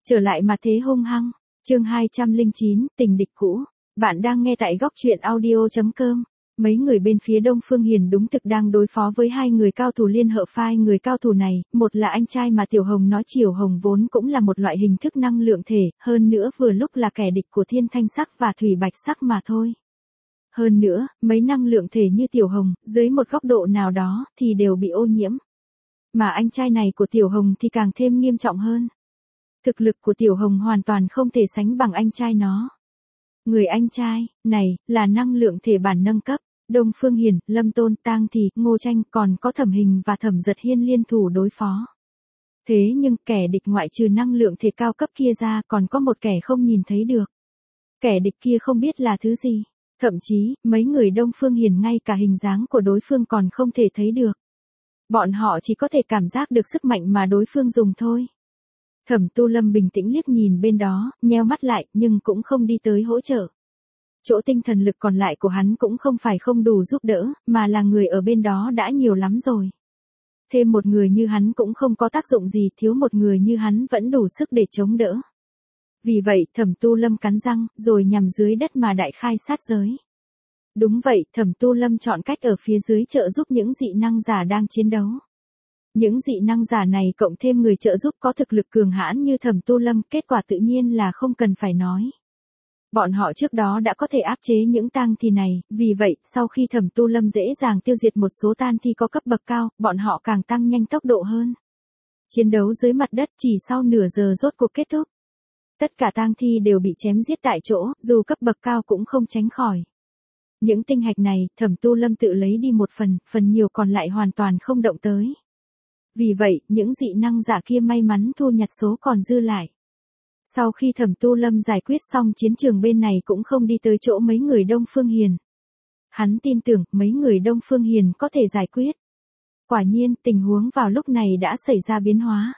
Trở lại mà thế hung hăng. Chương 209, tình địch cũ. Bạn đang nghe tại góc truyện audio.com. Mấy người bên phía Đông Phương Hiền đúng thực đang đối phó với hai người cao thủ liên hợp phái. Người cao thủ này, một là anh trai mà Tiểu Hồng nói Triều Hồng vốn cũng là một loại hình thức năng lượng thể, hơn nữa vừa lúc là kẻ địch của Thiên Thanh Sắc và Thủy Bạch Sắc mà thôi. Hơn nữa, mấy năng lượng thể như Tiểu Hồng, dưới một góc độ nào đó, thì đều bị ô nhiễm. Mà anh trai này của Tiểu Hồng thì càng thêm nghiêm trọng hơn. Thực lực của Tiểu Hồng hoàn toàn không thể sánh bằng anh trai nó. Người anh trai, này, là năng lượng thể bản nâng cấp. Đông Phương Hiền, Lâm Tôn, Tang Thì, Ngô Tranh còn có Thẩm Hình và Thẩm Giật Hiên liên thủ đối phó. Thế nhưng kẻ địch ngoại trừ năng lượng thể cao cấp kia ra còn có một kẻ không nhìn thấy được. Kẻ địch kia không biết là thứ gì. Thậm chí, mấy người Đông Phương Hiền ngay cả hình dáng của đối phương còn không thể thấy được. Bọn họ chỉ có thể cảm giác được sức mạnh mà đối phương dùng thôi. Thẩm Tu Lâm bình tĩnh liếc nhìn bên đó, nheo mắt lại, nhưng cũng không đi tới hỗ trợ. Chỗ tinh thần lực còn lại của hắn cũng không phải không đủ giúp đỡ, mà là người ở bên đó đã nhiều lắm rồi. Thêm một người như hắn cũng không có tác dụng gì, thiếu một người như hắn vẫn đủ sức để chống đỡ. Vì vậy, Thẩm Tu Lâm cắn răng, rồi nhằm dưới đất mà đại khai sát giới. Đúng vậy, Thẩm Tu Lâm chọn cách ở phía dưới trợ giúp những dị năng giả đang chiến đấu. Những dị năng giả này cộng thêm người trợ giúp có thực lực cường hãn như Thẩm Tu Lâm, kết quả tự nhiên là không cần phải nói. Bọn họ trước đó đã có thể áp chế những tang thi này, vì vậy, sau khi Thẩm Tu Lâm dễ dàng tiêu diệt một số tang thi có cấp bậc cao, bọn họ càng tăng nhanh tốc độ hơn. Chiến đấu dưới mặt đất chỉ sau nửa giờ rốt cuộc kết thúc. Tất cả tang thi đều bị chém giết tại chỗ, dù cấp bậc cao cũng không tránh khỏi. Những tinh hạch này, Thẩm Tu Lâm tự lấy đi một phần nhiều còn lại hoàn toàn không động tới. Vì vậy, những dị năng giả kia may mắn thu nhặt số còn dư lại. Sau khi Thẩm Tu Lâm giải quyết xong chiến trường bên này cũng không đi tới chỗ mấy người Đông Phương Hiền. Hắn tin tưởng mấy người Đông Phương Hiền có thể giải quyết. Quả nhiên, tình huống vào lúc này đã xảy ra biến hóa.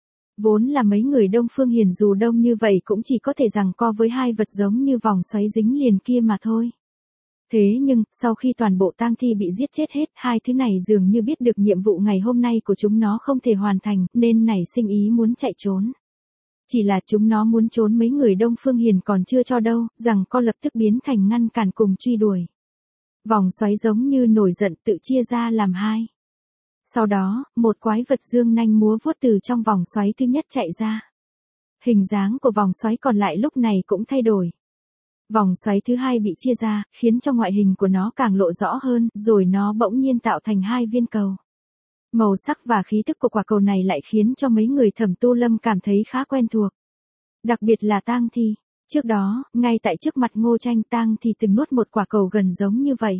Vốn là mấy người Đông Phương Hiền dù đông như vậy cũng chỉ có thể giằng co với hai vật giống như vòng xoáy dính liền kia mà thôi. Thế nhưng, sau khi toàn bộ tang thi bị giết chết hết, hai thứ này dường như biết được nhiệm vụ ngày hôm nay của chúng nó không thể hoàn thành, nên nảy sinh ý muốn chạy trốn. Chỉ là chúng nó muốn trốn mấy người Đông Phương Hiền còn chưa cho đâu, rằng co lập tức biến thành ngăn cản cùng truy đuổi. Vòng xoáy giống như nổi giận tự chia ra làm hai. Sau đó, một quái vật dương nanh múa vuốt từ trong vòng xoáy thứ nhất chạy ra. Hình dáng của vòng xoáy còn lại lúc này cũng thay đổi. Vòng xoáy thứ hai bị chia ra, khiến cho ngoại hình của nó càng lộ rõ hơn, rồi nó bỗng nhiên tạo thành hai viên cầu. Màu sắc và khí tức của quả cầu này lại khiến cho mấy người Thẩm Tu Lâm cảm thấy khá quen thuộc. Đặc biệt là Tang Thi. Trước đó, ngay tại trước mặt Ngô Tranh, Tang Thi từng nuốt một quả cầu gần giống như vậy.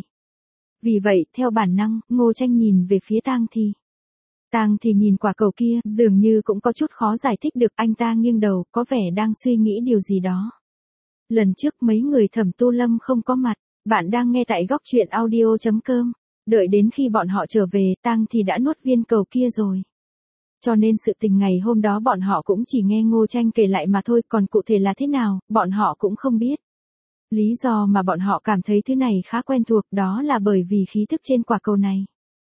Vì vậy, theo bản năng, Ngô Tranh nhìn về phía Tang Thi. Tang Thi nhìn quả cầu kia, dường như cũng có chút khó giải thích được, anh ta nghiêng đầu, có vẻ đang suy nghĩ điều gì đó. Lần trước mấy người Thẩm Tu Lâm không có mặt, bạn đang nghe tại góc truyện audio.com. Đợi đến khi bọn họ trở về, Tang Thi đã nuốt viên cầu kia rồi. Cho nên sự tình ngày hôm đó bọn họ cũng chỉ nghe Ngô Tranh kể lại mà thôi, còn cụ thể là thế nào, bọn họ cũng không biết. Lý do mà bọn họ cảm thấy thứ này khá quen thuộc đó là bởi vì khí thức trên quả cầu này.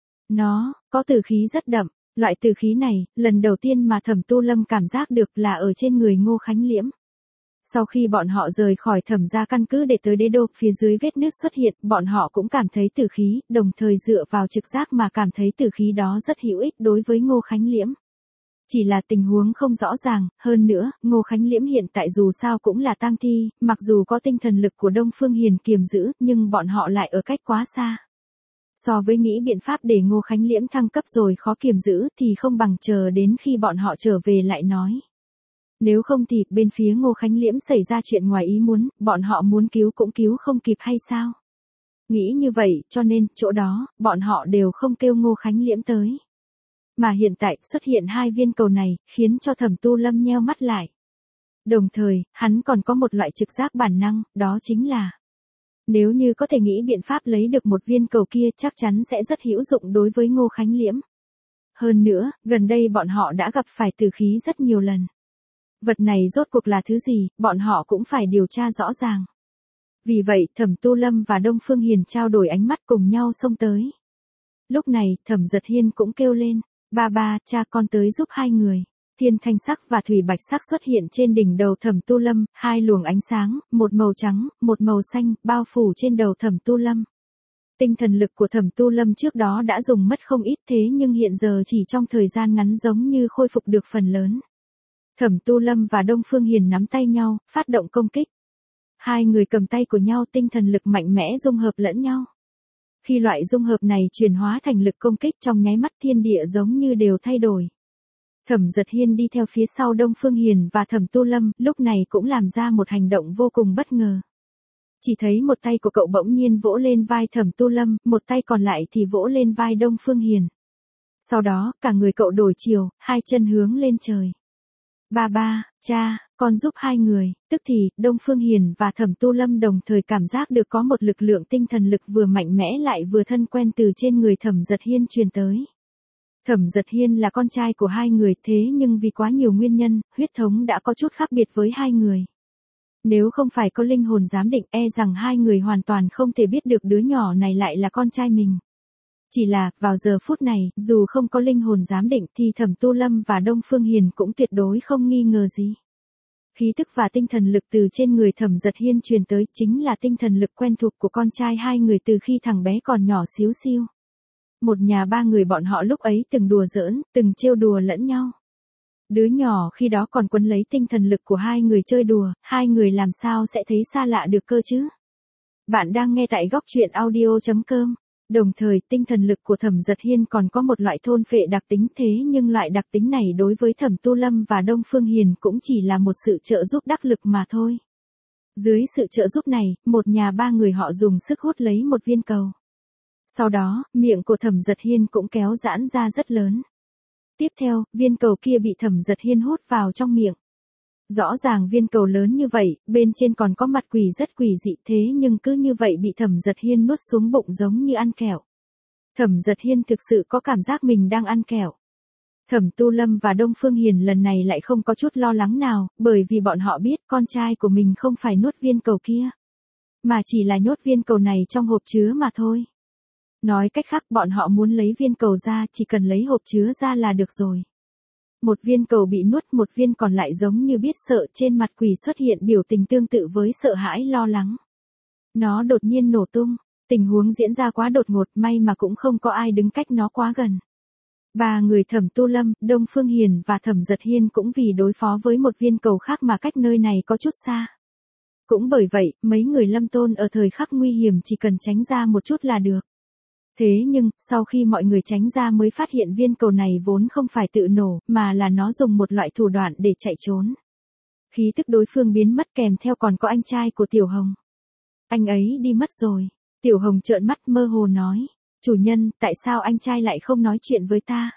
Nó có tử khí rất đậm, loại tử khí này, lần đầu tiên mà Thẩm Tu Lâm cảm giác được là ở trên người Ngô Khánh Liễm. Sau khi bọn họ rời khỏi Thẩm gia căn cứ để tới đế đô, phía dưới vết nứt xuất hiện, bọn họ cũng cảm thấy tử khí, đồng thời dựa vào trực giác mà cảm thấy tử khí đó rất hữu ích đối với Ngô Khánh Liễm. Chỉ là tình huống không rõ ràng, hơn nữa, Ngô Khánh Liễm hiện tại dù sao cũng là tang thi, mặc dù có tinh thần lực của Đông Phương Hiền kiềm giữ, nhưng bọn họ lại ở cách quá xa. So với nghĩ biện pháp để Ngô Khánh Liễm thăng cấp rồi khó kiềm giữ thì không bằng chờ đến khi bọn họ trở về lại nói. Nếu không thì bên phía Ngô Khánh Liễm xảy ra chuyện ngoài ý muốn, bọn họ muốn cứu cũng cứu không kịp hay sao? Nghĩ như vậy, cho nên, chỗ đó, bọn họ đều không kêu Ngô Khánh Liễm tới. Mà hiện tại, xuất hiện hai viên cầu này, khiến cho Thẩm Tu Lâm nheo mắt lại. Đồng thời, hắn còn có một loại trực giác bản năng, đó chính là nếu như có thể nghĩ biện pháp lấy được một viên cầu kia chắc chắn sẽ rất hữu dụng đối với Ngô Khánh Liễm. Hơn nữa, gần đây bọn họ đã gặp phải tử khí rất nhiều lần. Vật này rốt cuộc là thứ gì, bọn họ cũng phải điều tra rõ ràng. Vì vậy, Thẩm Tu Lâm và Đông Phương Hiền trao đổi ánh mắt cùng nhau xông tới. Lúc này, Thẩm Giật Hiên cũng kêu lên, ba cha con tới giúp hai người. Thiên thanh sắc và thủy bạch sắc xuất hiện trên đỉnh đầu Thẩm Tu Lâm, hai luồng ánh sáng, một màu trắng, một màu xanh, bao phủ trên đầu Thẩm Tu Lâm. Tinh thần lực của Thẩm Tu Lâm trước đó đã dùng mất không ít thế nhưng hiện giờ chỉ trong thời gian ngắn giống như khôi phục được phần lớn. Thẩm Tu Lâm và Đông Phương Hiền nắm tay nhau, phát động công kích. Hai người cầm tay của nhau, tinh thần lực mạnh mẽ dung hợp lẫn nhau. Khi loại dung hợp này chuyển hóa thành lực công kích trong nháy mắt thiên địa giống như đều thay đổi. Thẩm Dật Hiên đi theo phía sau Đông Phương Hiền và Thẩm Tu Lâm, lúc này cũng làm ra một hành động vô cùng bất ngờ. Chỉ thấy một tay của cậu bỗng nhiên vỗ lên vai Thẩm Tu Lâm, một tay còn lại thì vỗ lên vai Đông Phương Hiền. Sau đó, cả người cậu đổi chiều, hai chân hướng lên trời. Ba ba, cha, con giúp hai người, tức thì, Đông Phương Hiền và Thẩm Tu Lâm đồng thời cảm giác được có một lực lượng tinh thần lực vừa mạnh mẽ lại vừa thân quen từ trên người Thẩm Dật Hiên truyền tới. Thẩm Dật Hiên là con trai của hai người thế nhưng vì quá nhiều nguyên nhân, huyết thống đã có chút khác biệt với hai người. Nếu không phải có linh hồn giám định e rằng hai người hoàn toàn không thể biết được đứa nhỏ này lại là con trai mình. Chỉ là, vào giờ phút này, dù không có linh hồn giám định thì Thẩm Tu Lâm và Đông Phương Hiền cũng tuyệt đối không nghi ngờ gì. Khí tức và tinh thần lực từ trên người Thẩm Dật Hiên truyền tới chính là tinh thần lực quen thuộc của con trai hai người từ khi thằng bé còn nhỏ xíu xiu. Một nhà ba người bọn họ lúc ấy từng đùa giỡn, từng trêu đùa lẫn nhau. Đứa nhỏ khi đó còn quấn lấy tinh thần lực của hai người chơi đùa, hai người làm sao sẽ thấy xa lạ được cơ chứ? Bạn đang nghe tại góc truyện audio.com. Đồng thời, tinh thần lực của Thẩm Dật Hiên còn có một loại thôn phệ đặc tính thế nhưng loại đặc tính này đối với Thẩm Tu Lâm và Đông Phương Hiền cũng chỉ là một sự trợ giúp đắc lực mà thôi. Dưới sự trợ giúp này, một nhà ba người họ dùng sức hút lấy một viên cầu. Sau đó, miệng của Thẩm Dật Hiên cũng kéo giãn ra rất lớn. Tiếp theo, viên cầu kia bị Thẩm Dật Hiên hút vào trong miệng. Rõ ràng viên cầu lớn như vậy, bên trên còn có mặt quỷ rất quỷ dị thế nhưng cứ như vậy bị Thẩm Dật Hiên nuốt xuống bụng giống như ăn kẹo. Thẩm Dật Hiên thực sự có cảm giác mình đang ăn kẹo. Thẩm Tu Lâm và Đông Phương Hiền lần này lại không có chút lo lắng nào, bởi vì bọn họ biết con trai của mình không phải nuốt viên cầu kia, mà chỉ là nhốt viên cầu này trong hộp chứa mà thôi. Nói cách khác bọn họ muốn lấy viên cầu ra chỉ cần lấy hộp chứa ra là được rồi. Một viên cầu bị nuốt, một viên còn lại giống như biết sợ, trên mặt quỷ xuất hiện biểu tình tương tự với sợ hãi lo lắng. Nó đột nhiên nổ tung, tình huống diễn ra quá đột ngột, may mà cũng không có ai đứng cách nó quá gần. Ba người Thẩm Tu Lâm, Đông Phương Hiền và Thẩm Dật Hiên cũng vì đối phó với một viên cầu khác mà cách nơi này có chút xa. Cũng bởi vậy, mấy người Lâm Tôn ở thời khắc nguy hiểm chỉ cần tránh ra một chút là được. Thế nhưng, sau khi mọi người tránh ra mới phát hiện viên cầu này vốn không phải tự nổ, mà là nó dùng một loại thủ đoạn để chạy trốn. Khí tức đối phương biến mất kèm theo còn có anh trai của Tiểu Hồng. Anh ấy đi mất rồi. Tiểu Hồng trợn mắt mơ hồ nói. Chủ nhân, tại sao anh trai lại không nói chuyện với ta?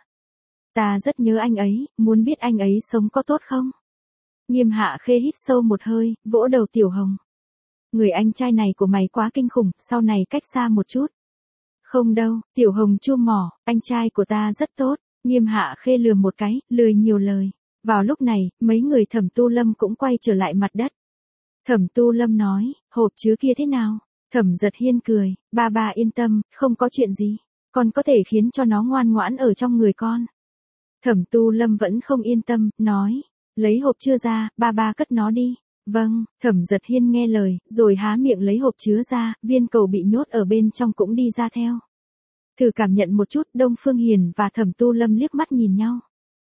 Ta rất nhớ anh ấy, muốn biết anh ấy sống có tốt không? Nghiêm Hạ Khê hít sâu một hơi, vỗ đầu Tiểu Hồng. Người anh trai này của mày quá kinh khủng, sau này cách xa một chút. Không đâu, Tiểu Hồng chu mỏ, anh trai của ta rất tốt. Nghiêm Hạ Khê lườm một cái, lười nhiều lời. Vào lúc này, mấy người Thẩm Tu Lâm cũng quay trở lại mặt đất. Thẩm Tu Lâm nói, hộp chứa kia thế nào? Thẩm Dật Hiên cười, ba ba yên tâm, không có chuyện gì. Con có thể khiến cho nó ngoan ngoãn ở trong người con. Thẩm Tu Lâm vẫn không yên tâm, nói, lấy hộp chứa ra, ba ba cất nó đi. Vâng, Thẩm Dật Hiên nghe lời, rồi há miệng lấy hộp chứa ra, viên cầu bị nhốt ở bên trong cũng đi ra theo. Thử cảm nhận một chút, Đông Phương Hiền và Thẩm Tu Lâm liếc mắt nhìn nhau.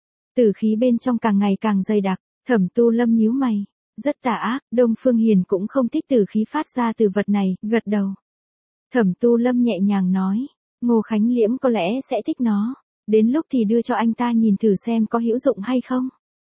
Tử khí bên trong càng ngày càng dày đặc, Thẩm Tu Lâm nhíu mày, rất tà ác, Đông Phương Hiền cũng không thích tử khí phát ra từ vật này, gật đầu. Thẩm Tu Lâm nhẹ nhàng nói, Ngô Khánh Liễm có lẽ sẽ thích nó, đến lúc thì đưa cho anh ta nhìn thử xem có hữu dụng hay không.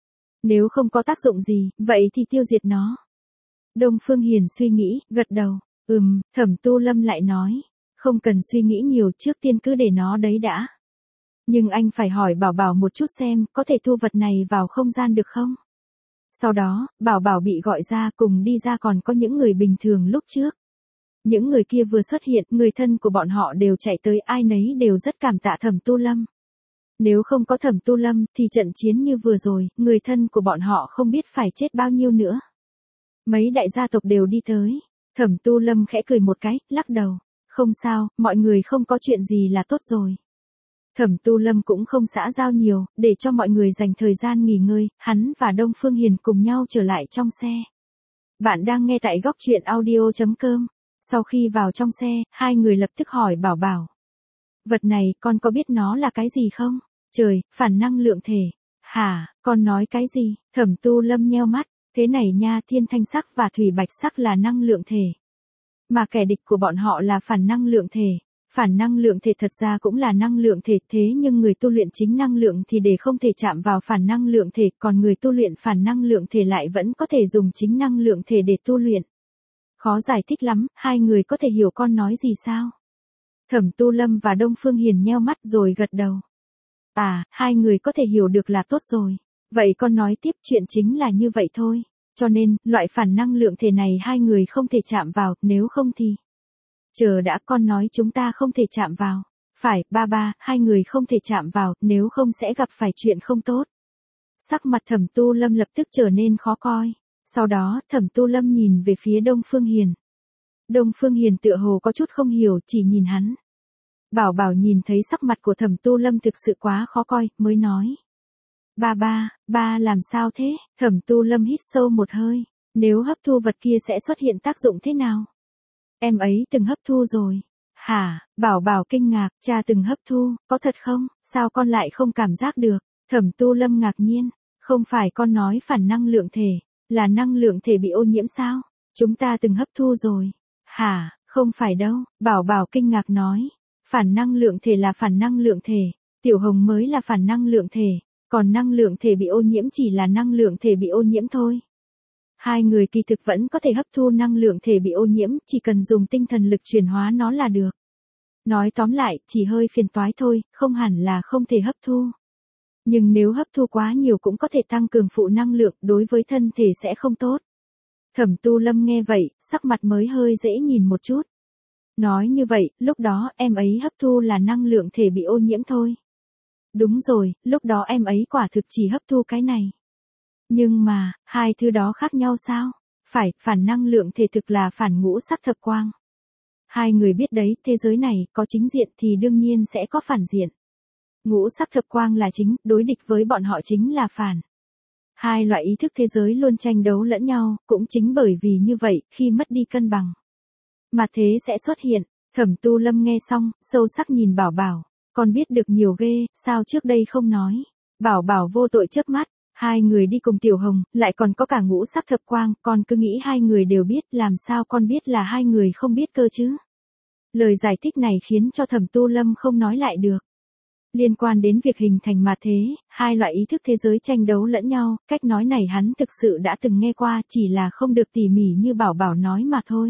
Nếu không có tác dụng gì, vậy thì tiêu diệt nó. Đông Phương Hiền suy nghĩ, gật đầu. Thẩm Tu Lâm lại nói. Không cần suy nghĩ nhiều, trước tiên cứ để nó đấy đã. Nhưng anh phải hỏi Bảo Bảo một chút xem, có thể thu vật này vào không gian được không? Sau đó, Bảo Bảo bị gọi ra, cùng đi ra còn có những người bình thường lúc trước. Những người kia vừa xuất hiện, người thân của bọn họ đều chạy tới, ai nấy đều rất cảm tạ Thẩm Tu Lâm. Nếu không có Thẩm Tu Lâm, thì trận chiến như vừa rồi, người thân của bọn họ không biết phải chết bao nhiêu nữa. Mấy đại gia tộc đều đi tới. Thẩm Tu Lâm khẽ cười một cái, lắc đầu. Không sao, mọi người không có chuyện gì là tốt rồi. Thẩm Tu Lâm cũng không xã giao nhiều, để cho mọi người dành thời gian nghỉ ngơi, hắn và Đông Phương Hiền cùng nhau trở lại trong xe. Bạn đang nghe tại góc truyện audio.com. Sau khi vào trong xe, hai người lập tức hỏi Bảo Bảo. Vật này con có biết nó là cái gì không? Trời, phản năng lượng thể. Hả, con nói cái gì? Thẩm Tu Lâm nheo mắt. Thế này nha, thiên thanh sắc và thủy bạch sắc là năng lượng thể. Mà kẻ địch của bọn họ là phản năng lượng thể. Phản năng lượng thể thật ra cũng là năng lượng thể, thế nhưng người tu luyện chính năng lượng thì để không thể chạm vào phản năng lượng thể, còn người tu luyện phản năng lượng thể lại vẫn có thể dùng chính năng lượng thể để tu luyện. Khó giải thích lắm, hai người có thể hiểu con nói gì sao? Thẩm Tu Lâm và Đông Phương Hiền nheo mắt rồi gật đầu. À, hai người có thể hiểu được là tốt rồi. Vậy con nói tiếp, chuyện chính là như vậy thôi. Cho nên, loại phản năng lượng thể này hai người không thể chạm vào, nếu không thì... Chờ đã, con nói chúng ta không thể chạm vào. Phải, ba, hai người không thể chạm vào, nếu không sẽ gặp phải chuyện không tốt. Sắc mặt Thẩm Tu Lâm lập tức trở nên khó coi. Sau đó, Thẩm Tu Lâm nhìn về phía Đông Phương Hiền. Đông Phương Hiền tựa hồ có chút không hiểu, chỉ nhìn hắn. Bảo Bảo nhìn thấy sắc mặt của Thẩm Tu Lâm thực sự quá khó coi, mới nói. Ba làm sao thế? Thẩm Tu Lâm hít sâu một hơi. Nếu hấp thu vật kia sẽ xuất hiện tác dụng thế nào? Em ấy từng hấp thu rồi. Hả? Bảo Bảo kinh ngạc, cha từng hấp thu, có thật không? Sao con lại không cảm giác được? Thẩm Tu Lâm ngạc nhiên. Không phải con nói phản năng lượng thể, là năng lượng thể bị ô nhiễm sao? Chúng ta từng hấp thu rồi. Hả? Không phải đâu, Bảo Bảo kinh ngạc nói. Phản năng lượng thể là phản năng lượng thể, Tiểu Hồng mới là phản năng lượng thể, còn năng lượng thể bị ô nhiễm chỉ là năng lượng thể bị ô nhiễm thôi. Hai người kỳ thực vẫn có thể hấp thu năng lượng thể bị ô nhiễm, chỉ cần dùng tinh thần lực chuyển hóa nó là được. Nói tóm lại, chỉ hơi phiền toái thôi, không hẳn là không thể hấp thu. Nhưng nếu hấp thu quá nhiều cũng có thể tăng cường phụ năng lượng, đối với thân thể sẽ không tốt. Thẩm Tu Lâm nghe vậy, sắc mặt mới hơi dễ nhìn một chút. Nói như vậy, lúc đó em ấy hấp thu là năng lượng thể bị ô nhiễm thôi. Đúng rồi, lúc đó em ấy quả thực chỉ hấp thu cái này. Nhưng mà, hai thứ đó khác nhau sao? Phải, phản năng lượng thể thực là phản ngũ sắc thập quang. Hai người biết đấy, thế giới này, có chính diện thì đương nhiên sẽ có phản diện. Ngũ sắc thập quang là chính, đối địch với bọn họ chính là phản. Hai loại ý thức thế giới luôn tranh đấu lẫn nhau, cũng chính bởi vì như vậy, khi mất đi cân bằng. Mà thế sẽ xuất hiện. Thẩm Tu Lâm nghe xong, sâu sắc nhìn Bảo Bảo. Con biết được nhiều ghê, sao trước đây không nói? Bảo Bảo vô tội chớp mắt. Hai người đi cùng Tiểu Hồng, lại còn có cả ngũ sắc thập quang, con cứ nghĩ hai người đều biết, làm sao con biết là hai người không biết cơ chứ? Lời giải thích này khiến cho Thẩm Tu Lâm không nói lại được. Liên quan đến việc hình thành mà thế, hai loại ý thức thế giới tranh đấu lẫn nhau, cách nói này hắn thực sự đã từng nghe qua, chỉ là không được tỉ mỉ như Bảo Bảo nói mà thôi.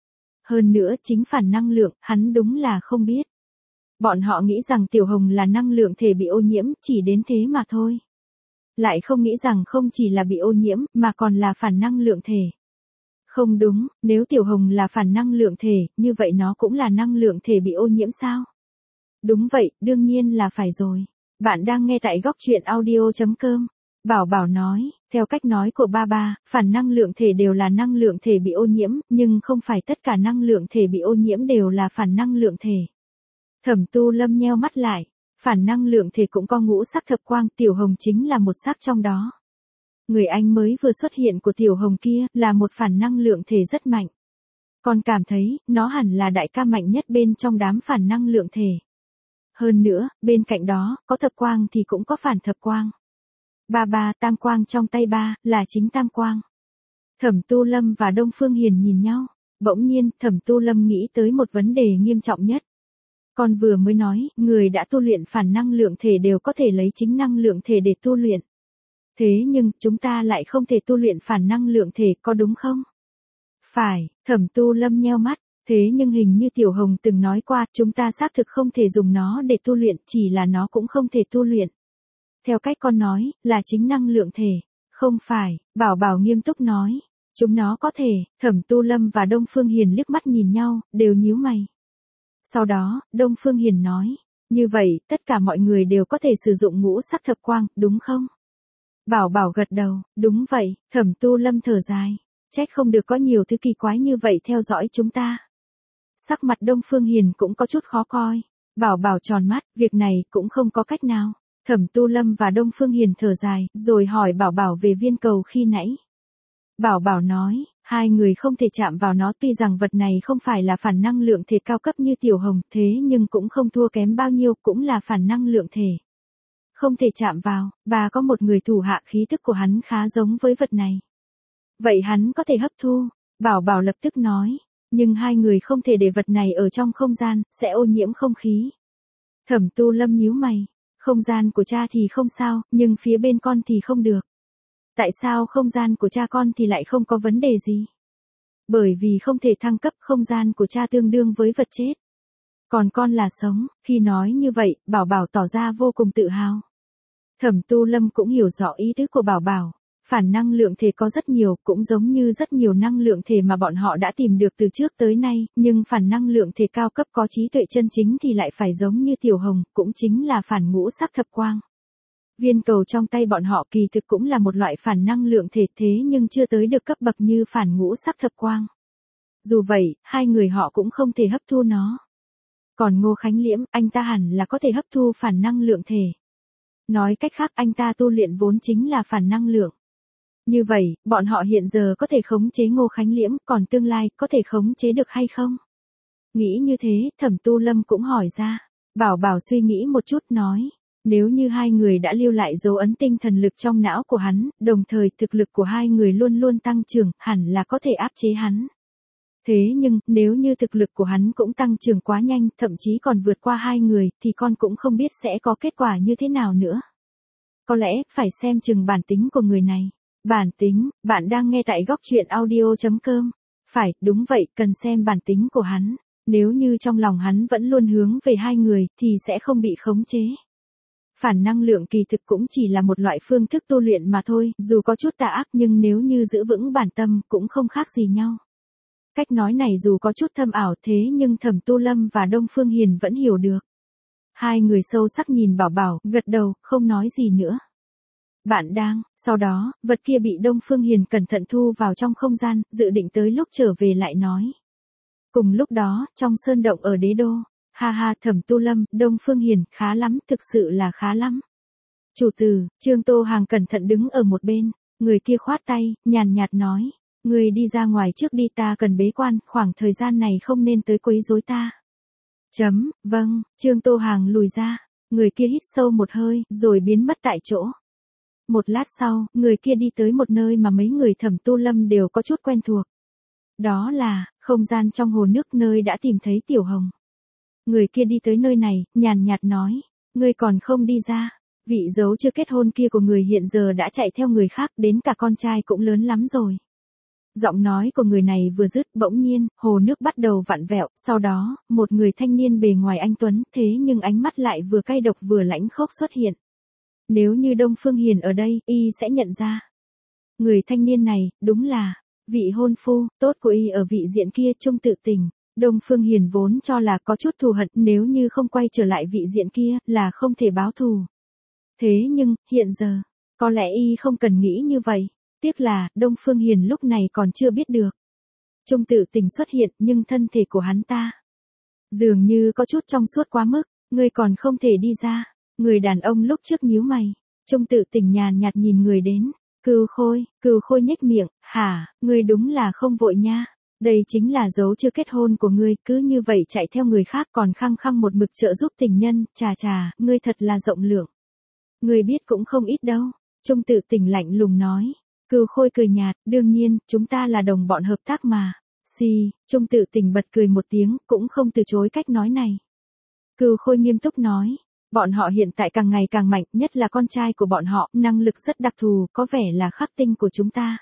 Hơn nữa, chính phản năng lượng, hắn đúng là không biết. Bọn họ nghĩ rằng Tiểu Hồng là năng lượng thể bị ô nhiễm, chỉ đến thế mà thôi. Lại không nghĩ rằng không chỉ là bị ô nhiễm, mà còn là phản năng lượng thể. Không đúng, nếu Tiểu Hồng là phản năng lượng thể, như vậy nó cũng là năng lượng thể bị ô nhiễm sao? Đúng vậy, đương nhiên là phải rồi. Bạn đang nghe tại góc truyện audio.com. Bảo Bảo nói, theo cách nói của ba, phản năng lượng thể đều là năng lượng thể bị ô nhiễm, nhưng không phải tất cả năng lượng thể bị ô nhiễm đều là phản năng lượng thể. Thẩm Tu Lâm nheo mắt lại, phản năng lượng thể cũng có ngũ sắc thập quang, Tiểu Hồng chính là một sắc trong đó. Người anh mới vừa xuất hiện của Tiểu Hồng kia là một phản năng lượng thể rất mạnh. Con cảm thấy, nó hẳn là đại ca mạnh nhất bên trong đám phản năng lượng thể. Hơn nữa, bên cạnh đó, có thập quang thì cũng có phản thập quang. Ba, tam quang trong tay ba, là chính tam quang. Thẩm Tu Lâm và Đông Phương Hiền nhìn nhau. Bỗng nhiên, Thẩm Tu Lâm nghĩ tới một vấn đề nghiêm trọng nhất. Con vừa mới nói, người đã tu luyện phản năng lượng thể đều có thể lấy chính năng lượng thể để tu luyện. Thế nhưng, chúng ta lại không thể tu luyện phản năng lượng thể, có đúng không? Phải, Thẩm Tu Lâm nheo mắt. Thế nhưng hình như Tiểu Hồng từng nói qua, chúng ta xác thực không thể dùng nó để tu luyện, chỉ là nó cũng không thể tu luyện. Theo cách con nói, là chính năng lượng thể. Không phải, Bảo Bảo nghiêm túc nói. Chúng nó có thể, Thẩm Tu Lâm và Đông Phương Hiền liếc mắt nhìn nhau, đều nhíu mày. Sau đó, Đông Phương Hiền nói. Như vậy, tất cả mọi người đều có thể sử dụng ngũ sắc thập quang, đúng không? Bảo Bảo gật đầu, đúng vậy, Thẩm Tu Lâm thở dài. Trách không được có nhiều thứ kỳ quái như vậy theo dõi chúng ta. Sắc mặt Đông Phương Hiền cũng có chút khó coi. Bảo Bảo tròn mắt, việc này cũng không có cách nào. Thẩm Tu Lâm và Đông Phương Hiền thở dài, rồi hỏi Bảo Bảo về viên cầu khi nãy. Bảo Bảo nói, hai người không thể chạm vào nó, tuy rằng vật này không phải là phản năng lượng thể cao cấp như Tiểu Hồng, thế nhưng cũng không thua kém bao nhiêu, cũng là phản năng lượng thể. Không thể chạm vào, và có một người thủ hạ khí thức của hắn khá giống với vật này. Vậy hắn có thể hấp thu, Bảo Bảo lập tức nói, nhưng hai người không thể để vật này ở trong không gian, sẽ ô nhiễm không khí. Thẩm Tu Lâm nhíu mày, không gian của cha thì không sao, nhưng phía bên con thì không được. Tại sao không gian của cha con thì lại không có vấn đề gì? Bởi vì không thể thăng cấp, không gian của cha tương đương với vật chết. Còn con là sống, khi nói như vậy, Bảo Bảo tỏ ra vô cùng tự hào. Thẩm Tu Lâm cũng hiểu rõ ý tứ của Bảo Bảo. Phản năng lượng thể có rất nhiều, cũng giống như rất nhiều năng lượng thể mà bọn họ đã tìm được từ trước tới nay, nhưng phản năng lượng thể cao cấp có trí tuệ chân chính thì lại phải giống như Tiểu Hồng, cũng chính là phản ngũ sắc thập quang. Viên cầu trong tay bọn họ kỳ thực cũng là một loại phản năng lượng thể, thế nhưng chưa tới được cấp bậc như phản ngũ sắc thập quang. Dù vậy, hai người họ cũng không thể hấp thu nó. Còn Ngô Khánh Liễm, anh ta hẳn là có thể hấp thu phản năng lượng thể. Nói cách khác, anh ta tu luyện vốn chính là phản năng lượng. Như vậy, bọn họ hiện giờ có thể khống chế Ngô Khánh Liễm, còn tương lai có thể khống chế được hay không? Nghĩ như thế, Thẩm Tu Lâm cũng hỏi ra. Bảo Bảo suy nghĩ một chút nói, nếu như hai người đã lưu lại dấu ấn tinh thần lực trong não của hắn, đồng thời thực lực của hai người luôn luôn tăng trưởng, hẳn là có thể áp chế hắn. Thế nhưng, nếu như thực lực của hắn cũng tăng trưởng quá nhanh, thậm chí còn vượt qua hai người, thì con cũng không biết sẽ có kết quả như thế nào nữa. Có lẽ, phải xem chừng bản tính của người này. Bản tính, bạn đang nghe tại góc truyện audio.com. Phải, đúng vậy, cần xem bản tính của hắn. Nếu như trong lòng hắn vẫn luôn hướng về hai người, thì sẽ không bị khống chế. Phản năng lượng kỳ thực cũng chỉ là một loại phương thức tu luyện mà thôi, dù có chút tà ác nhưng nếu như giữ vững bản tâm, cũng không khác gì nhau. Cách nói này dù có chút thâm ảo thế nhưng Thẩm Tu Lâm và Đông Phương Hiền vẫn hiểu được. Hai người sâu sắc nhìn Bảo Bảo, gật đầu, không nói gì nữa. Bạn đang, sau đó, vật kia bị Đông Phương Hiền cẩn thận thu vào trong không gian, dự định tới lúc trở về lại nói. Cùng lúc đó, trong sơn động ở Đế Đô, ha ha, Thẩm Tu Lâm, Đông Phương Hiền, khá lắm, thực sự là khá lắm. Chủ tử, Trương Tô Hàng cẩn thận đứng ở một bên, người kia khoát tay, nhàn nhạt nói, người đi ra ngoài trước đi, ta cần bế quan, khoảng thời gian này không nên tới quấy rối ta. Vâng, Trương Tô Hàng lùi ra, người kia hít sâu một hơi, rồi biến mất tại chỗ. Một lát sau, người kia đi tới một nơi mà mấy người Thẩm Tu Lâm đều có chút quen thuộc. Đó là, không gian trong hồ nước nơi đã tìm thấy Tiểu Hồng. Người kia đi tới nơi này, nhàn nhạt nói, ngươi còn không đi ra, vị dấu chưa kết hôn kia của người hiện giờ đã chạy theo người khác, đến cả con trai cũng lớn lắm rồi. Giọng nói của người này vừa dứt, bỗng nhiên, hồ nước bắt đầu vặn vẹo, sau đó, một người thanh niên bề ngoài anh tuấn, thế nhưng ánh mắt lại vừa cay độc vừa lãnh khốc xuất hiện. Nếu như Đông Phương Hiền ở đây, y sẽ nhận ra. Người thanh niên này, đúng là, vị hôn phu, tốt của y ở vị diện kia, Trung Tự Tình. Đông Phương Hiền vốn cho là có chút thù hận, nếu như không quay trở lại vị diện kia, là không thể báo thù. Thế nhưng, hiện giờ, có lẽ y không cần nghĩ như vậy. Tiếc là, Đông Phương Hiền lúc này còn chưa biết được. Trung Tự Tình xuất hiện, nhưng thân thể của hắn ta dường như có chút trong suốt quá mức, ngươi còn không thể đi ra. Người đàn ông lúc trước nhíu mày, Trung Tự Tình nhàn nhạt nhìn người đến, Cừu Khôi nhếch miệng, hả, ngươi đúng là không vội nha. Đây chính là dấu chưa kết hôn của ngươi, cứ như vậy chạy theo người khác còn khăng khăng một mực trợ giúp tình nhân, chà, ngươi thật là rộng lượng. Ngươi biết cũng không ít đâu, Trung Tự Tình lạnh lùng nói. Cừu Khôi cười nhạt, đương nhiên, chúng ta là đồng bọn hợp tác mà. Trung Tự Tình bật cười một tiếng, cũng không từ chối cách nói này. Cừu Khôi nghiêm túc nói. Bọn họ hiện tại càng ngày càng mạnh, nhất là con trai của bọn họ, năng lực rất đặc thù, có vẻ là khắc tinh của chúng ta.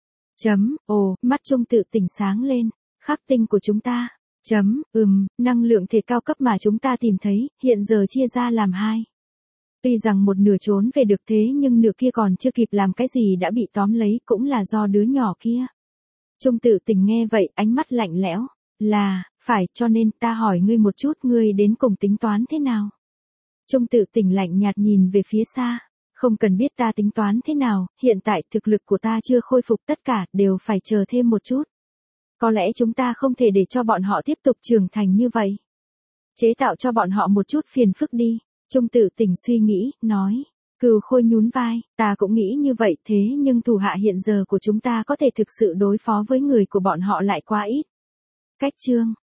Mắt Trung Tự Tình sáng lên, khắc tinh của chúng ta. Năng lượng thể cao cấp mà chúng ta tìm thấy, hiện giờ chia ra làm hai. Tuy rằng một nửa trốn về được thế nhưng nửa kia còn chưa kịp làm cái gì đã bị tóm lấy, cũng là do đứa nhỏ kia. Trung Tự Tình nghe vậy, ánh mắt lạnh lẽo, phải, cho nên ta hỏi ngươi một chút, ngươi đến cùng tính toán thế nào? Trung Tự Tình lạnh nhạt nhìn về phía xa, không cần biết ta tính toán thế nào, hiện tại thực lực của ta chưa khôi phục, tất cả đều phải chờ thêm một chút. Có lẽ chúng ta không thể để cho bọn họ tiếp tục trưởng thành như vậy. Chế tạo cho bọn họ một chút phiền phức đi. Trung Tự Tình suy nghĩ, nói. Cừu Khôi nhún vai, ta cũng nghĩ như vậy, thế nhưng thủ hạ hiện giờ của chúng ta có thể thực sự đối phó với người của bọn họ lại quá ít. Cách chương